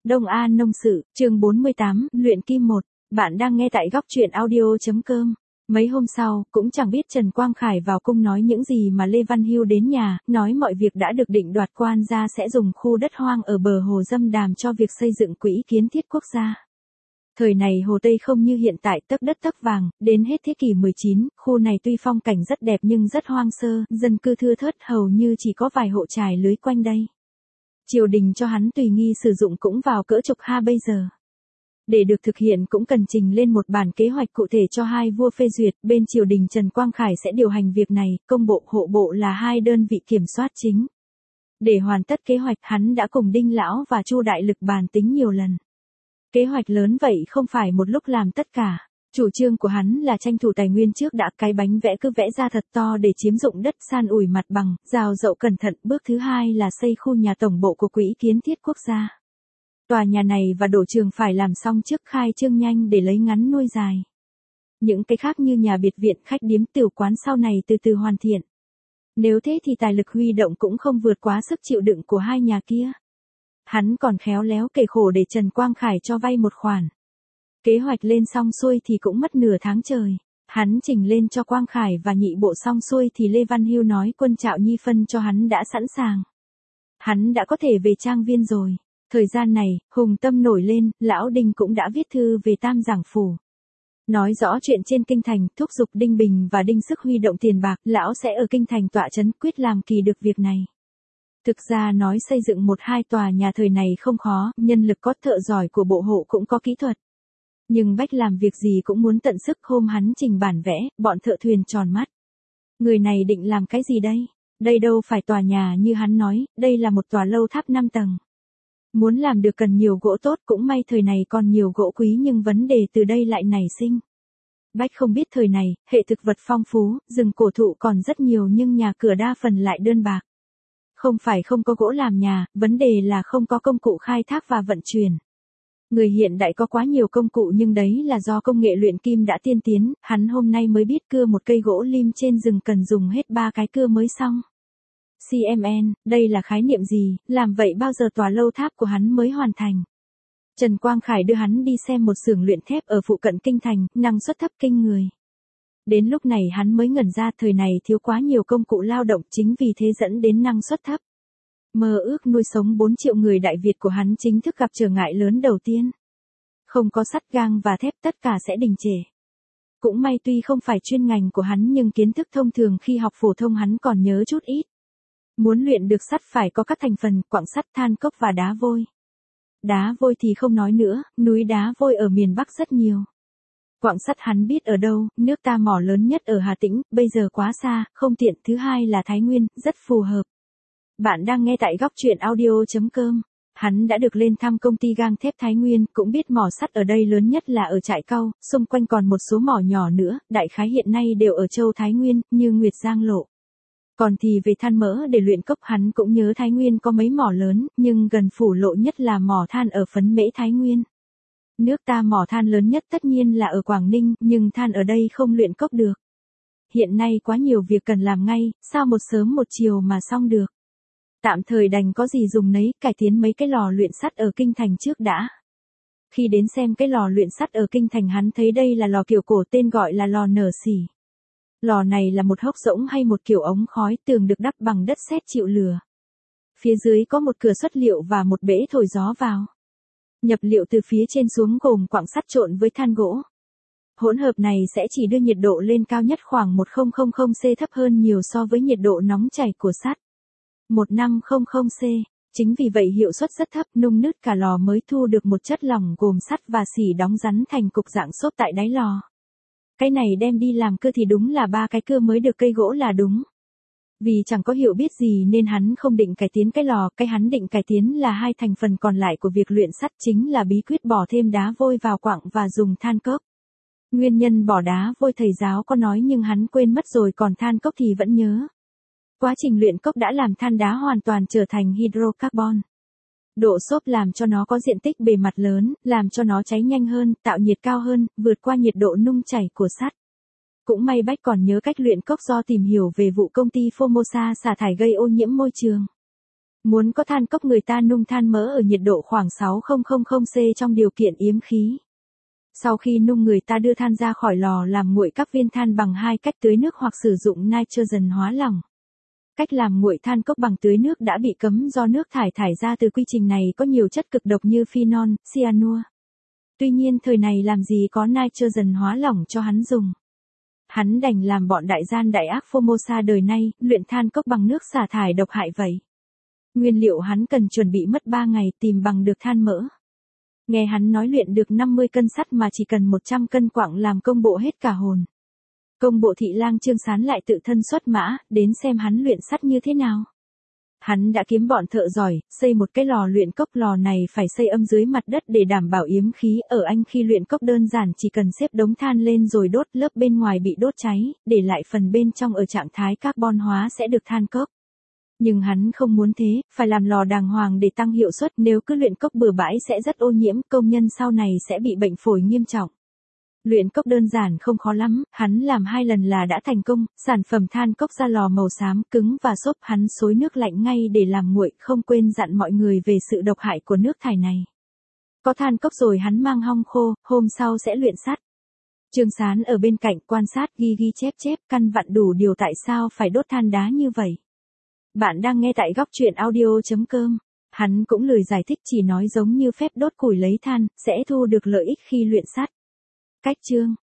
Đông An Nông Sự, chương 48, luyện kim 1. Bạn đang nghe tại góc truyện audio.com. Mấy hôm sau, cũng chẳng biết Trần Quang Khải vào cung nói những gì mà Lê Văn Hưu đến nhà, nói mọi việc đã được định đoạt, quan gia sẽ dùng khu đất hoang ở bờ hồ Dâm Đàm cho việc xây dựng quỹ kiến thiết quốc gia. Thời này Hồ Tây không như hiện tại tấc đất tấc vàng, đến hết thế kỷ 19, khu này tuy phong cảnh rất đẹp nhưng rất hoang sơ, dân cư thưa thớt, hầu như chỉ có vài hộ trài lưới quanh đây. Triều đình cho hắn tùy nghi sử dụng cũng vào cỡ chục ha bây giờ. Để được thực hiện cũng cần trình lên một bản kế hoạch cụ thể cho hai vua phê duyệt, bên triều đình Trần Quang Khải sẽ điều hành việc này, công bộ hộ bộ là hai đơn vị kiểm soát chính. Để hoàn tất kế hoạch, hắn đã cùng Đinh Lão và Chu Đại Lực bàn tính nhiều lần. Kế hoạch lớn vậy không phải một lúc làm tất cả. Chủ trương của hắn là tranh thủ tài nguyên trước đã, cái bánh vẽ cứ vẽ ra thật to để chiếm dụng đất, san ủi mặt bằng, rào rậu cẩn thận. Bước thứ hai là xây khu nhà tổng bộ của quỹ kiến thiết quốc gia. Tòa nhà này và đổ trường phải làm xong trước khai trương nhanh để lấy ngắn nuôi dài. Những cái khác như nhà biệt viện, khách điếm, tiểu quán sau này từ từ hoàn thiện. Nếu thế thì tài lực huy động cũng không vượt quá sức chịu đựng của hai nhà kia. Hắn còn khéo léo kể khổ để Trần Quang Khải cho vay một khoản. Kế hoạch lên xong xuôi thì cũng mất nửa tháng trời. Hắn trình lên cho Quang Khải và nhị bộ xong xuôi thì Lê Văn Hưu nói quân Trạo Nhi phân cho hắn đã sẵn sàng. Hắn đã có thể về trang viên rồi. Thời gian này, hùng tâm nổi lên, lão Đinh cũng đã viết thư về Tam Giảng Phủ. Nói rõ chuyện trên kinh thành, thúc giục Đinh Bình và Đinh Sức huy động tiền bạc, lão sẽ ở kinh thành tọa trấn quyết làm kỳ được việc này. Thực ra nói xây dựng một hai tòa nhà thời này không khó, nhân lực có, thợ giỏi của bộ hộ cũng có kỹ thuật. Nhưng Bách làm việc gì cũng muốn tận sức, hôm hắn trình bản vẽ, bọn thợ thuyền tròn mắt. Người này định làm cái gì đây? Đây đâu phải tòa nhà như hắn nói, đây là một tòa lâu tháp 5 tầng. Muốn làm được cần nhiều gỗ tốt, cũng may thời này còn nhiều gỗ quý nhưng vấn đề từ đây lại nảy sinh. Bách không biết thời này, hệ thực vật phong phú, rừng cổ thụ còn rất nhiều nhưng nhà cửa đa phần lại đơn bạc. Không phải không có gỗ làm nhà, vấn đề là không có công cụ khai thác và vận chuyển. Người hiện đại có quá nhiều công cụ nhưng đấy là do công nghệ luyện kim đã tiên tiến, hắn hôm nay mới biết cưa một cây gỗ lim trên rừng cần dùng hết 3 cái cưa mới xong. CMN, đây là khái niệm gì, làm vậy bao giờ tòa lâu tháp của hắn mới hoàn thành. Trần Quang Khải đưa hắn đi xem một xưởng luyện thép ở phụ cận kinh thành, năng suất thấp kinh người. Đến lúc này hắn mới ngẩn ra, thời này thiếu quá nhiều công cụ lao động, chính vì thế dẫn đến năng suất thấp. Mơ ước nuôi sống 4 triệu người Đại Việt của hắn chính thức gặp trở ngại lớn đầu tiên. Không có sắt gang và thép, tất cả sẽ đình trệ. Cũng may tuy không phải chuyên ngành của hắn nhưng kiến thức thông thường khi học phổ thông hắn còn nhớ chút ít. Muốn luyện được sắt phải có các thành phần, quặng sắt, than cốc và đá vôi. Đá vôi thì không nói nữa, núi đá vôi ở miền Bắc rất nhiều. Quặng sắt hắn biết ở đâu, nước ta mỏ lớn nhất ở Hà Tĩnh, bây giờ quá xa, không tiện. Thứ hai là Thái Nguyên, rất phù hợp. Bạn đang nghe tại góc truyện audio.com. Hắn đã được lên thăm công ty gang thép Thái Nguyên, cũng biết mỏ sắt ở đây lớn nhất là ở Trại Cau, xung quanh còn một số mỏ nhỏ nữa, đại khái hiện nay đều ở châu Thái Nguyên, như Nguyệt Giang Lộ. Còn thì về than mỡ để luyện cốc hắn cũng nhớ Thái Nguyên có mấy mỏ lớn, nhưng gần phủ lộ nhất là mỏ than ở Phấn Mễ Thái Nguyên. Nước ta mỏ than lớn nhất tất nhiên là ở Quảng Ninh, nhưng than ở đây không luyện cốc được. Hiện nay quá nhiều việc cần làm ngay, sao một sớm một chiều mà xong được. Tạm thời đành có gì dùng nấy, cải tiến mấy cái lò luyện sắt ở kinh thành trước đã. Khi đến xem cái lò luyện sắt ở kinh thành hắn thấy đây là lò kiểu cổ, tên gọi là lò nở xỉ. Lò này là một hốc rỗng hay một kiểu ống khói, tường được đắp bằng đất sét chịu lửa. Phía dưới có một cửa xuất liệu và một bể thổi gió vào. Nhập liệu từ phía trên xuống gồm quặng sắt trộn với than gỗ. Hỗn hợp này sẽ chỉ đưa nhiệt độ lên cao nhất khoảng 1000C, thấp hơn nhiều so với nhiệt độ nóng chảy của sắt. 1500C. Chính vì vậy hiệu suất rất thấp, nung nứt cả lò mới thu được một chất lỏng gồm sắt và xỉ đóng rắn thành cục dạng xốp tại đáy lò. Cái này đem đi làm cưa thì đúng là 3 cái cưa mới được cây gỗ là đúng. Vì chẳng có hiểu biết gì nên hắn không định cải tiến cái lò, cái hắn định cải tiến là hai thành phần còn lại của việc luyện sắt, chính là bí quyết bỏ thêm đá vôi vào quặng và dùng than cốc. Nguyên nhân bỏ đá vôi thầy giáo có nói nhưng hắn quên mất rồi, còn than cốc thì vẫn nhớ. Quá trình luyện cốc đã làm than đá hoàn toàn trở thành hydrocarbon. Độ xốp làm cho nó có diện tích bề mặt lớn, làm cho nó cháy nhanh hơn, tạo nhiệt cao hơn, vượt qua nhiệt độ nung chảy của sắt. Cũng may Bách còn nhớ cách luyện cốc do tìm hiểu về vụ công ty Formosa xả thải gây ô nhiễm môi trường. Muốn có than cốc người ta nung than mỡ ở nhiệt độ khoảng 6000C trong điều kiện yếm khí. Sau khi nung người ta đưa than ra khỏi lò làm nguội các viên than bằng hai cách tưới nước hoặc sử dụng nitrogen hóa lỏng. Cách làm nguội than cốc bằng tưới nước đã bị cấm do nước thải ra từ quy trình này có nhiều chất cực độc như phenol, cyanua. Tuy nhiên thời này làm gì có nitrogen hóa lỏng cho hắn dùng. Hắn đành làm bọn đại gian đại ác Formosa đời nay, luyện than cốc bằng nước xả thải độc hại vậy. Nguyên liệu hắn cần chuẩn bị mất 3 ngày tìm bằng được than mỡ. Nghe hắn nói luyện được 50 cân sắt mà chỉ cần 100 cân quặng làm công bộ hết cả hồn. Công bộ thị lang Trương Sán lại tự thân xuất mã, đến xem hắn luyện sắt như thế nào. Hắn đã kiếm bọn thợ giỏi, xây một cái lò luyện cốc, lò này phải xây âm dưới mặt đất để đảm bảo yếm khí. Ở Anh khi luyện cốc đơn giản chỉ cần xếp đống than lên rồi đốt, lớp bên ngoài bị đốt cháy, để lại phần bên trong ở trạng thái carbon hóa sẽ được than cốc. Nhưng hắn không muốn thế, phải làm lò đàng hoàng để tăng hiệu suất, nếu cứ luyện cốc bừa bãi sẽ rất ô nhiễm, công nhân sau này sẽ bị bệnh phổi nghiêm trọng. Luyện cốc đơn giản không khó lắm, hắn làm 2 lần là đã thành công, sản phẩm than cốc ra lò màu xám, cứng và xốp, hắn xối nước lạnh ngay để làm nguội, không quên dặn mọi người về sự độc hại của nước thải này. Có than cốc rồi hắn mang hong khô, hôm sau sẽ luyện sắt. Trương Sán ở bên cạnh quan sát ghi chép, căn vặn đủ điều tại sao phải đốt than đá như vậy. Bạn đang nghe tại góc truyện audio.com. Hắn cũng lười giải thích, chỉ nói giống như phép đốt củi lấy than, sẽ thu được lợi ích khi luyện sắt. Cách chương